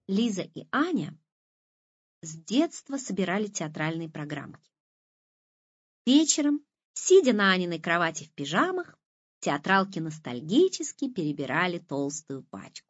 Лиза и Аня с детства собирали театральные программки. Вечером, сидя на Аниной кровати в пижамах, театралки ностальгически перебирали толстую пачку.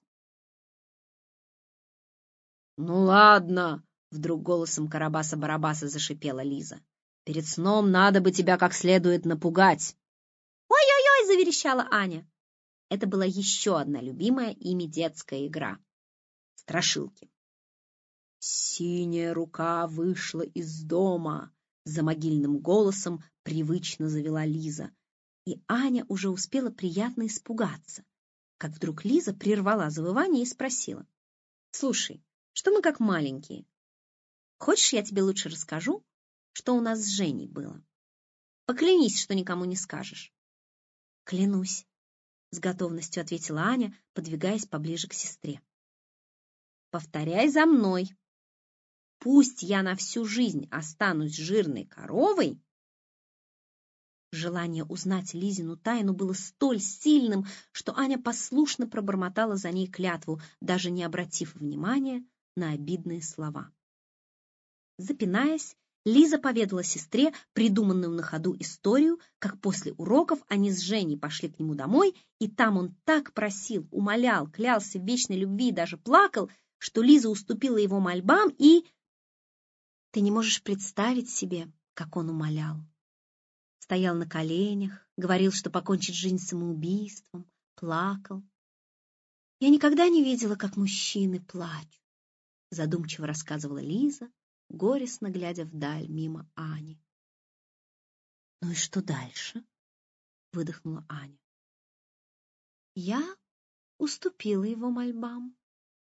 «Ну ладно!» — вдруг голосом Карабаса-Барабаса зашипела Лиза. «Перед сном надо бы тебя как следует напугать!» «Ой-ой-ой!» — заверещала Аня. Это была еще одна любимая ими детская игра — страшилки. «Синяя рука вышла из дома!» — за могильным голосом привычно завела Лиза. И Аня уже успела приятно испугаться, как вдруг Лиза прервала завывание и спросила: «Слушай, что мы как маленькие? Хочешь, я тебе лучше расскажу, что у нас с Женей было? Поклянись, что никому не скажешь». «Клянусь», — с готовностью ответила Аня, подвигаясь поближе к сестре. «Повторяй за мной. Пусть я на всю жизнь останусь жирной коровой». Желание узнать Лизину тайну было столь сильным, что Аня послушно пробормотала за ней клятву, даже не обратив внимания на обидные слова. Запинаясь, Лиза поведала сестре придуманную на ходу историю, как после уроков они с Женей пошли к нему домой, и там он так просил, умолял, клялся в вечной любви и даже плакал, что Лиза уступила его мольбам и... Ты не можешь представить себе, как он умолял. Стоял на коленях, говорил, что покончит жизнь самоубийством, плакал. «Я никогда не видела, как мужчины плачут», задумчиво рассказывала Лиза, горестно глядя вдаль мимо Ани. «Ну и что дальше?» — выдохнула Аня. «Я уступила его мольбам».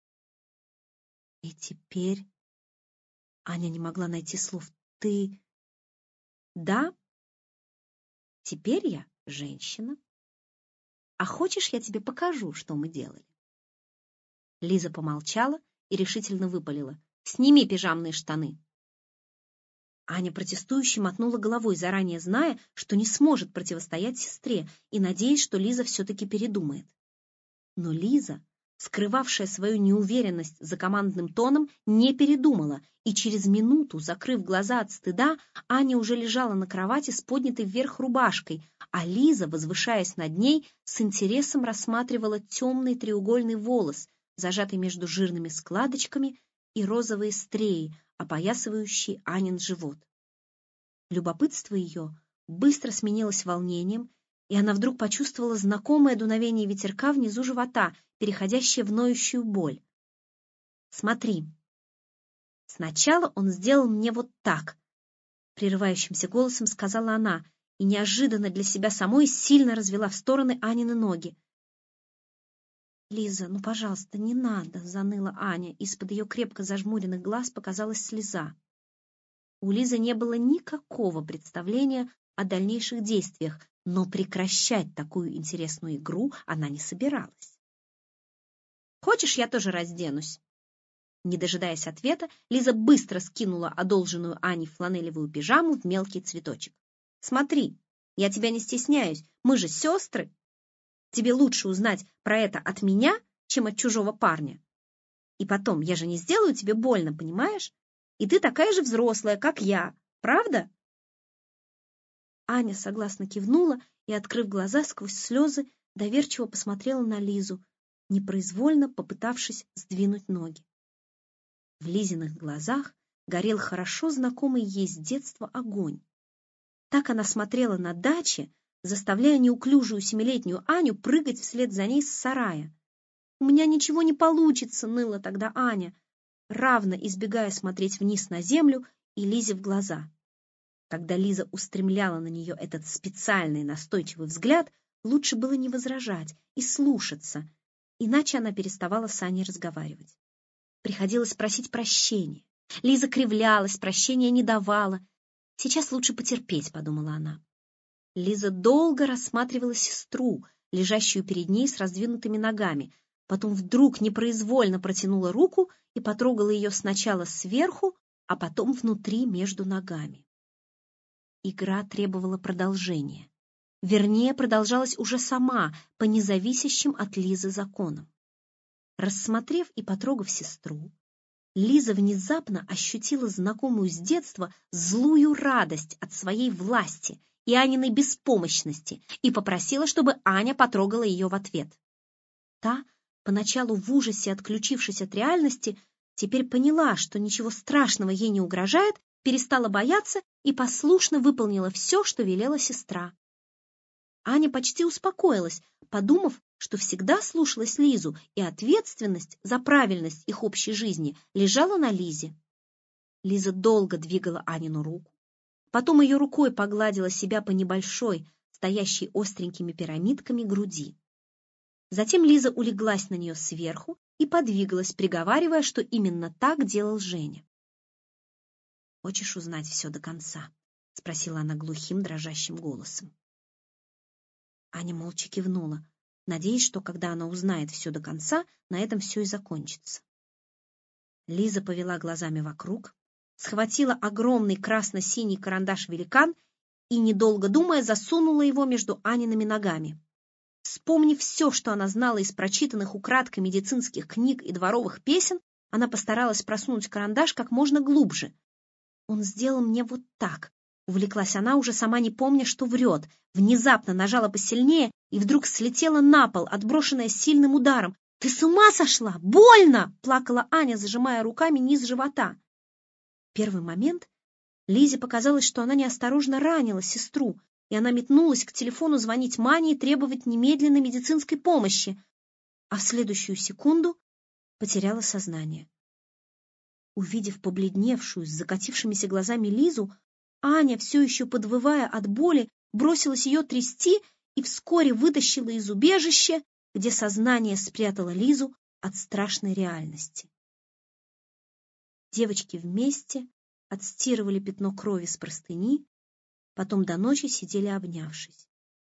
И теперь Аня не могла найти слов. «Ты...» «Да, теперь я женщина. А хочешь, я тебе покажу, что мы делали?» Лиза помолчала и решительно выпалила: «Сними пижамные штаны». Аня протестующе мотнула головой, заранее зная, что не сможет противостоять сестре, и надеясь, что Лиза все-таки передумает. Но Лиза, скрывавшая свою неуверенность за командным тоном, не передумала, и через минуту, закрыв глаза от стыда, Аня уже лежала на кровати с поднятой вверх рубашкой, а Лиза, возвышаясь над ней, с интересом рассматривала темный треугольный волос, зажатый между жирными складочками, и розовые стреи, опоясывающие Анин живот. Любопытство ее быстро сменилось волнением, и она вдруг почувствовала знакомое дуновение ветерка внизу живота, переходящее в ноющую боль. «Смотри, сначала он сделал мне вот так», — прерывающимся голосом сказала она, и неожиданно для себя самой сильно развела в стороны Анины ноги. «Лиза, ну, пожалуйста, не надо», — заныла Аня. Из-под ее крепко зажмуренных глаз показалась слеза. У Лизы не было никакого представления о дальнейших действиях, но прекращать такую интересную игру она не собиралась. «Хочешь, я тоже разденусь?» Не дожидаясь ответа, Лиза быстро скинула одолженную Ане фланелевую пижаму в мелкий цветочек. «Смотри, я тебя не стесняюсь, мы же сестры. Тебе лучше узнать про это от меня, чем от чужого парня. И потом, я же не сделаю тебе больно, понимаешь? И ты такая же взрослая, как я, правда?» Аня согласно кивнула и, открыв глаза сквозь слезы, доверчиво посмотрела на Лизу, непроизвольно попытавшись сдвинуть ноги. В Лизиных глазах горел хорошо знакомый ей с детства огонь. Так она смотрела на даче, заставляя неуклюжую 7-летнюю Аню прыгать вслед за ней с сарая. «У меня ничего не получится», — ныла тогда Аня, равно избегая смотреть вниз на землю и Лизе в глаза. Когда Лиза устремляла на нее этот специальный настойчивый взгляд, лучше было не возражать и слушаться, иначе она переставала с Аней разговаривать. Приходилось просить прощения. Лиза кривлялась, прощения не давала. «Сейчас лучше потерпеть», — подумала она. Лиза долго рассматривала сестру, лежащую перед ней с раздвинутыми ногами, потом вдруг непроизвольно протянула руку и потрогала ее сначала сверху, а потом внутри между ногами. Игра требовала продолжения. Вернее, продолжалась уже сама, по независящим от Лизы законам. Рассмотрев и потрогав сестру, Лиза внезапно ощутила знакомую с детства злую радость от своей власти и Аниной беспомощности и попросила, чтобы Аня потрогала ее в ответ. Та, поначалу в ужасе отключившись от реальности, теперь поняла, что ничего страшного ей не угрожает, перестала бояться и послушно выполнила все, что велела сестра. Аня почти успокоилась, подумав, что всегда слушалась Лизу, и ответственность за правильность их общей жизни лежала на Лизе. Лиза долго двигала Анину руку, потом ее рукой погладила себя по небольшой, стоящей остренькими пирамидками груди. Затем Лиза улеглась на нее сверху и подвигалась, приговаривая, что именно так делал Женя. «Хочешь узнать все до конца?» — спросила она глухим, дрожащим голосом. Аня молча кивнула, надеясь, что когда она узнает все до конца, на этом все и закончится. Лиза повела глазами вокруг, схватила огромный красно-синий карандаш-великан и, недолго думая, засунула его между Аниными ногами. Вспомнив все, что она знала из прочитанных украдкой медицинских книг и дворовых песен, она постаралась просунуть карандаш как можно глубже. «Он сделал мне вот так», — увлеклась она, уже сама не помня, что врет, внезапно нажала посильнее и вдруг слетела на пол, отброшенная сильным ударом. «Ты с ума сошла? Больно!» — плакала Аня, зажимая руками низ живота. В первый момент Лизе показалось, что она неосторожно ранила сестру, и она метнулась к телефону звонить Мане и требовать немедленной медицинской помощи, а в следующую секунду потеряла сознание. Увидев побледневшую, с закатившимися глазами Лизу, Аня, все еще подвывая от боли, бросилась ее трясти и вскоре вытащила из убежища, где сознание спрятало Лизу от страшной реальности. Девочки вместе отстирывали пятно крови с простыни, потом до ночи сидели обнявшись.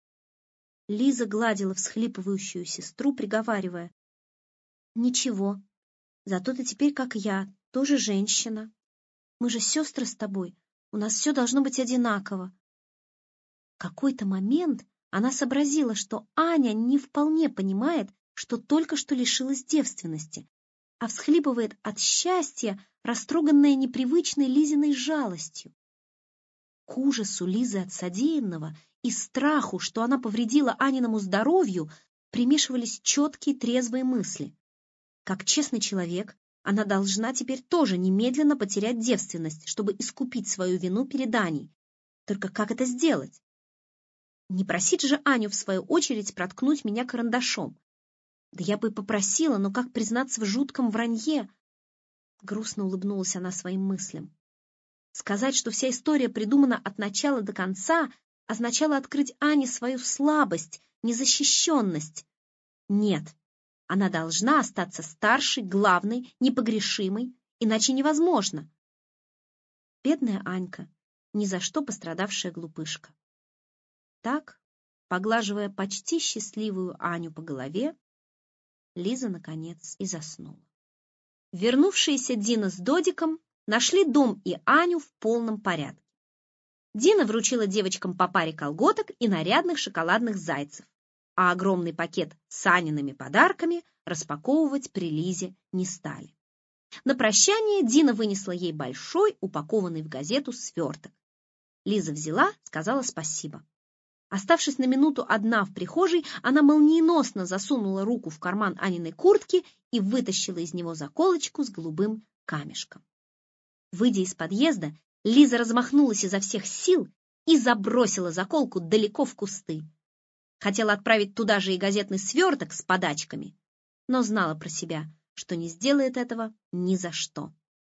Лиза гладила всхлипывающую сестру, приговаривая: «Ничего, зато ты теперь, как я, тоже женщина. Мы же сестры с тобой, у нас все должно быть одинаково». В какой-то момент она сообразила, что Аня не вполне понимает, что только что лишилась девственности, а всхлипывает от счастья, растроганная непривычной Лизиной жалостью. К ужасу Лизы от содеянного и страху, что она повредила Аниному здоровью, примешивались четкие трезвые мысли. Как честный человек, она должна теперь тоже немедленно потерять девственность, чтобы искупить свою вину перед Аней. Только как это сделать? Не просить же Аню, в свою очередь, проткнуть меня карандашом. Да я бы и попросила, но как признаться в жутком вранье? Грустно улыбнулась она своим мыслям. Сказать, что вся история придумана от начала до конца, означало открыть Ане свою слабость, незащищенность. Нет, она должна остаться старшей, главной, непогрешимой, иначе невозможно. Бедная Анька, ни за что пострадавшая глупышка. Так, поглаживая почти счастливую Аню по голове, Лиза, наконец, и заснула. Вернувшиеся Дина с Додиком нашли дом и Аню в полном порядке. Дина вручила девочкам по паре колготок и нарядных шоколадных зайцев, а огромный пакет с Аниными подарками распаковывать при Лизе не стали. На прощание Дина вынесла ей большой, упакованный в газету сверток. Лиза взяла, сказала спасибо. Оставшись на минуту одна в прихожей, она молниеносно засунула руку в карман Аниной куртки и вытащила из него заколочку с голубым камешком. Выйдя из подъезда, Лиза размахнулась изо всех сил и забросила заколку далеко в кусты. Хотела отправить туда же и газетный сверток с подачками, но знала про себя, что не сделает этого ни за что.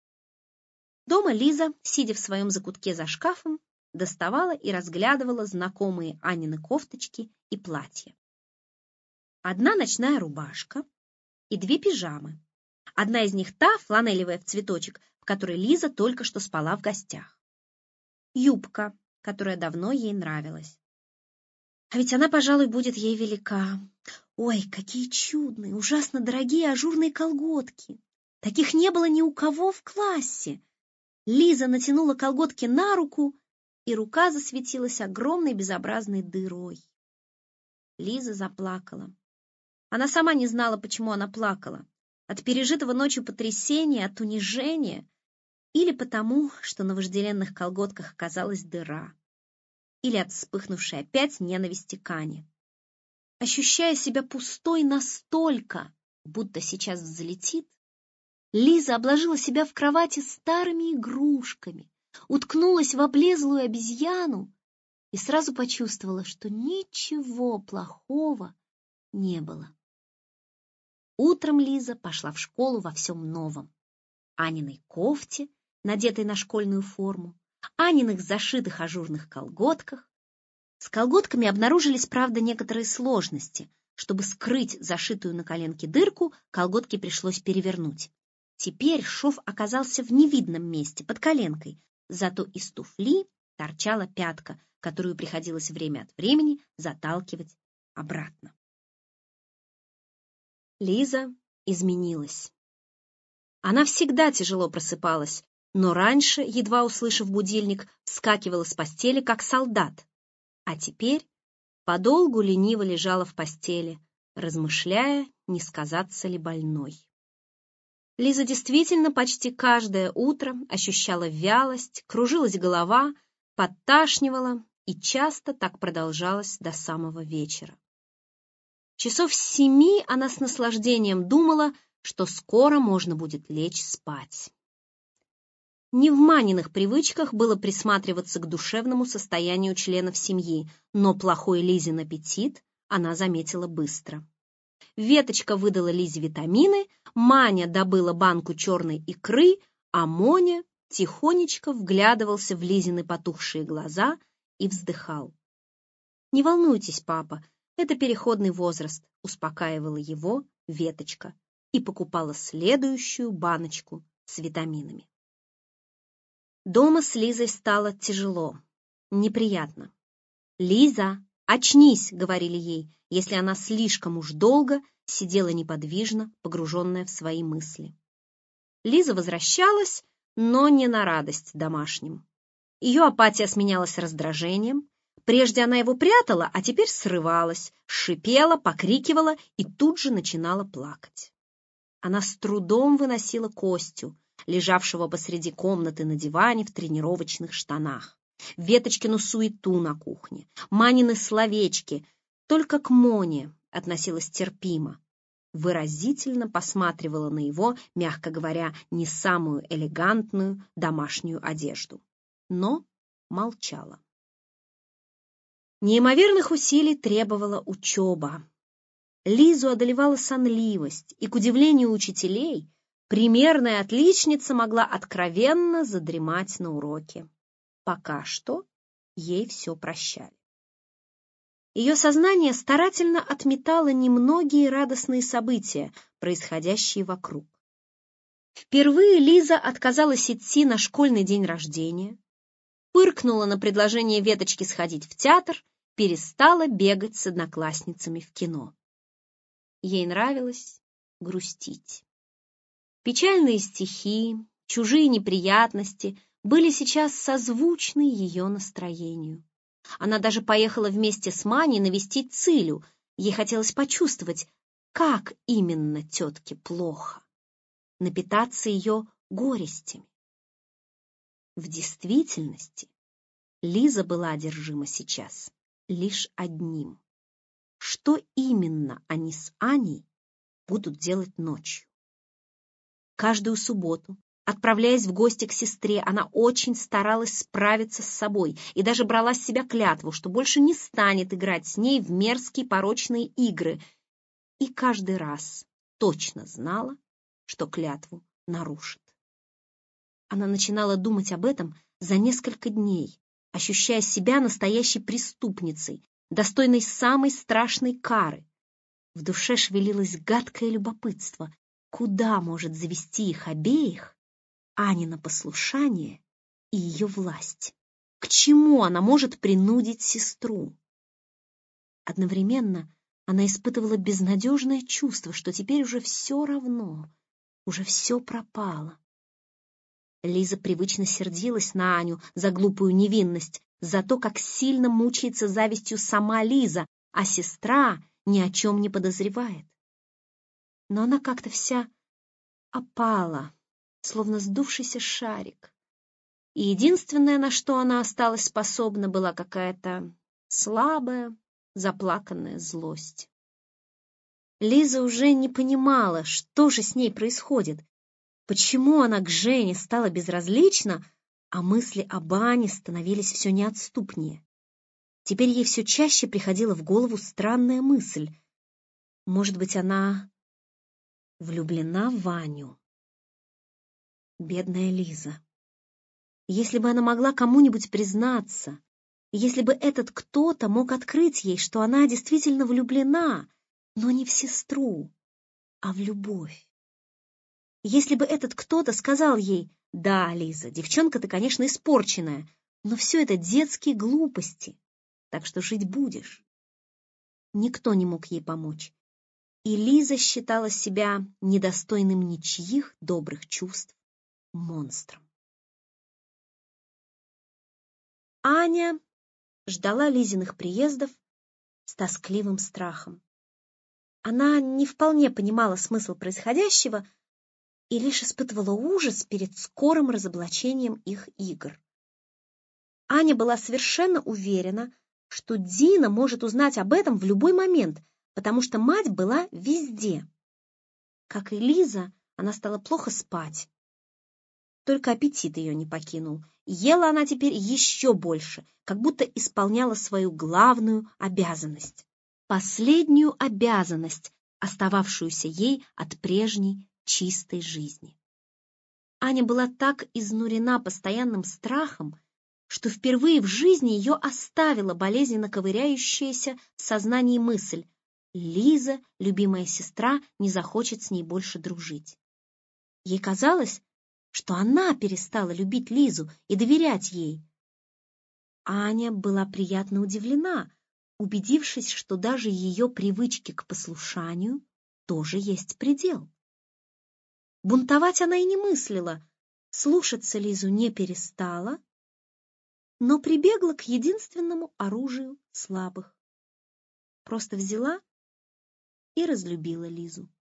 Дома Лиза, сидя в своем закутке за шкафом, доставала и разглядывала знакомые Анины кофточки и платья. Одна ночная рубашка и две пижамы. Одна из них та, фланелевая в цветочек, в которой Лиза только что спала в гостях. Юбка, которая давно ей нравилась. А ведь она, пожалуй, будет ей велика. Ой, какие чудные, ужасно дорогие ажурные колготки. Таких не было ни у кого в классе. Лиза натянула колготки на руку, и рука засветилась огромной безобразной дырой. Лиза заплакала. Она сама не знала, почему она плакала. От пережитого ночью потрясения, от унижения, или потому, что на вожделенных колготках оказалась дыра, или от вспыхнувшей опять ненависти к Ане. Ощущая себя пустой настолько, будто сейчас взлетит, Лиза обложила себя в кровати старыми игрушками, уткнулась в облезлую обезьяну и сразу почувствовала, что ничего плохого не было. Утром Лиза пошла в школу во всем новом. Аниной кофте, надетой на школьную форму, Аниных зашитых ажурных колготках. С колготками обнаружились, правда, некоторые сложности. Чтобы скрыть зашитую на коленке дырку, колготки пришлось перевернуть. Теперь шов оказался в невидном месте, под коленкой, зато из туфли торчала пятка, которую приходилось время от времени заталкивать обратно. Лиза изменилась. Она всегда тяжело просыпалась, но раньше, едва услышав будильник, вскакивала с постели, как солдат. А теперь подолгу лениво лежала в постели, размышляя, не сказаться ли больной. Лиза действительно почти каждое утро ощущала вялость, кружилась голова, подташнивала, и часто так продолжалось до самого вечера. Часов с 7 она с наслаждением думала, что скоро можно будет лечь спать. Не в Маниных привычках было присматриваться к душевному состоянию членов семьи, но плохой Лизин аппетит она заметила быстро. Веточка выдала Лизе витамины, Маня добыла банку черной икры, а Моня тихонечко вглядывался в Лизины потухшие глаза и вздыхал. «Не волнуйтесь, папа, это переходный возраст», — успокаивала его Веточка и покупала следующую баночку с витаминами. Дома с Лизой стало тяжело, неприятно. «Лиза, очнись!» — говорили ей, если она слишком уж долго сидела неподвижно, погруженная в свои мысли. Лиза возвращалась, но не на радость домашним. Ее апатия сменялась раздражением. Прежде она его прятала, а теперь срывалась, шипела, покрикивала и тут же начинала плакать. Она с трудом выносила Костю, лежавшего посреди комнаты на диване в тренировочных штанах, Веточкину суету на кухне, Манины словечки. Только к Моне относилась терпимо, выразительно посматривала на его, мягко говоря, не самую элегантную домашнюю одежду, но молчала. Неимоверных усилий требовала учеба. Лизу одолевала сонливость, и, к удивлению учителей, примерная отличница могла откровенно задремать на уроке. Пока что ей все прощали. Ее сознание старательно отметало немногие радостные события, происходящие вокруг. Впервые Лиза отказалась идти на школьный день рождения, фыркнула на предложение Веточки сходить в театр, перестала бегать с одноклассницами в кино. Ей нравилось грустить. Печальные стихи, чужие неприятности были сейчас созвучны ее настроению. Она даже поехала вместе с Маней навестить Цилю. Ей хотелось почувствовать, как именно тетке плохо, напитаться ее горестями. В действительности Лиза была одержима сейчас лишь одним. Что именно они с Аней будут делать ночью? Каждую субботу, отправляясь в гости к сестре, она очень старалась справиться с собой и даже брала с себя клятву, что больше не станет играть с ней в мерзкие порочные игры, и каждый раз точно знала, что клятву нарушит. Она начинала думать об этом за несколько дней, ощущая себя настоящей преступницей, достойной самой страшной кары. В душе шевелилось гадкое любопытство, куда может завести их обеих Анина послушание и ее власть. К чему она может принудить сестру? Одновременно она испытывала безнадежное чувство, что теперь уже все равно, уже все пропало. Лиза привычно сердилась на Аню за глупую невинность, за то, как сильно мучается завистью сама Лиза, а сестра ни о чем не подозревает. Но она как-то вся опала, словно сдувшийся шарик. И единственное, на что она осталась способна, была какая-то слабая, заплаканная злость. Лиза уже не понимала, что же с ней происходит, почему она к Жене стала безразлична, а мысли об Ане становились все неотступнее. Теперь ей все чаще приходила в голову странная мысль. Может быть, она влюблена в Ваню? Бедная Лиза. Если бы она могла кому-нибудь признаться, если бы этот кто-то мог открыть ей, что она действительно влюблена, но не в сестру, а в любовь. Если бы этот кто-то сказал ей: «Да, Лиза, девчонка ты, конечно, испорченная, но все это детские глупости, так что жить будешь». Никто не мог ей помочь, и Лиза считала себя недостойным ничьих добрых чувств, монстром. Аня ждала Лизиных приездов с тоскливым страхом. Она не вполне понимала смысл происходящего и лишь испытывала ужас перед скорым разоблачением их игр. Аня была совершенно уверена, что Дина может узнать об этом в любой момент, потому что мать была везде. Как и Лиза, она стала плохо спать. Только аппетит ее не покинул. Ела она теперь еще больше, как будто исполняла свою главную обязанность. Последнюю обязанность, остававшуюся ей от прежней чистой жизни. Аня была так изнурена постоянным страхом, что впервые в жизни ее оставила болезненно ковыряющаяся в сознании мысль: Лиза, любимая сестра, не захочет с ней больше дружить. Ей казалось, что она перестала любить Лизу и доверять ей. Аня была приятно удивлена, убедившись, что даже ее привычки к послушанию тоже есть предел. Бунтовать она и не мыслила, слушаться Лизу не перестала, но прибегла к единственному оружию слабых. Просто взяла и разлюбила Лизу.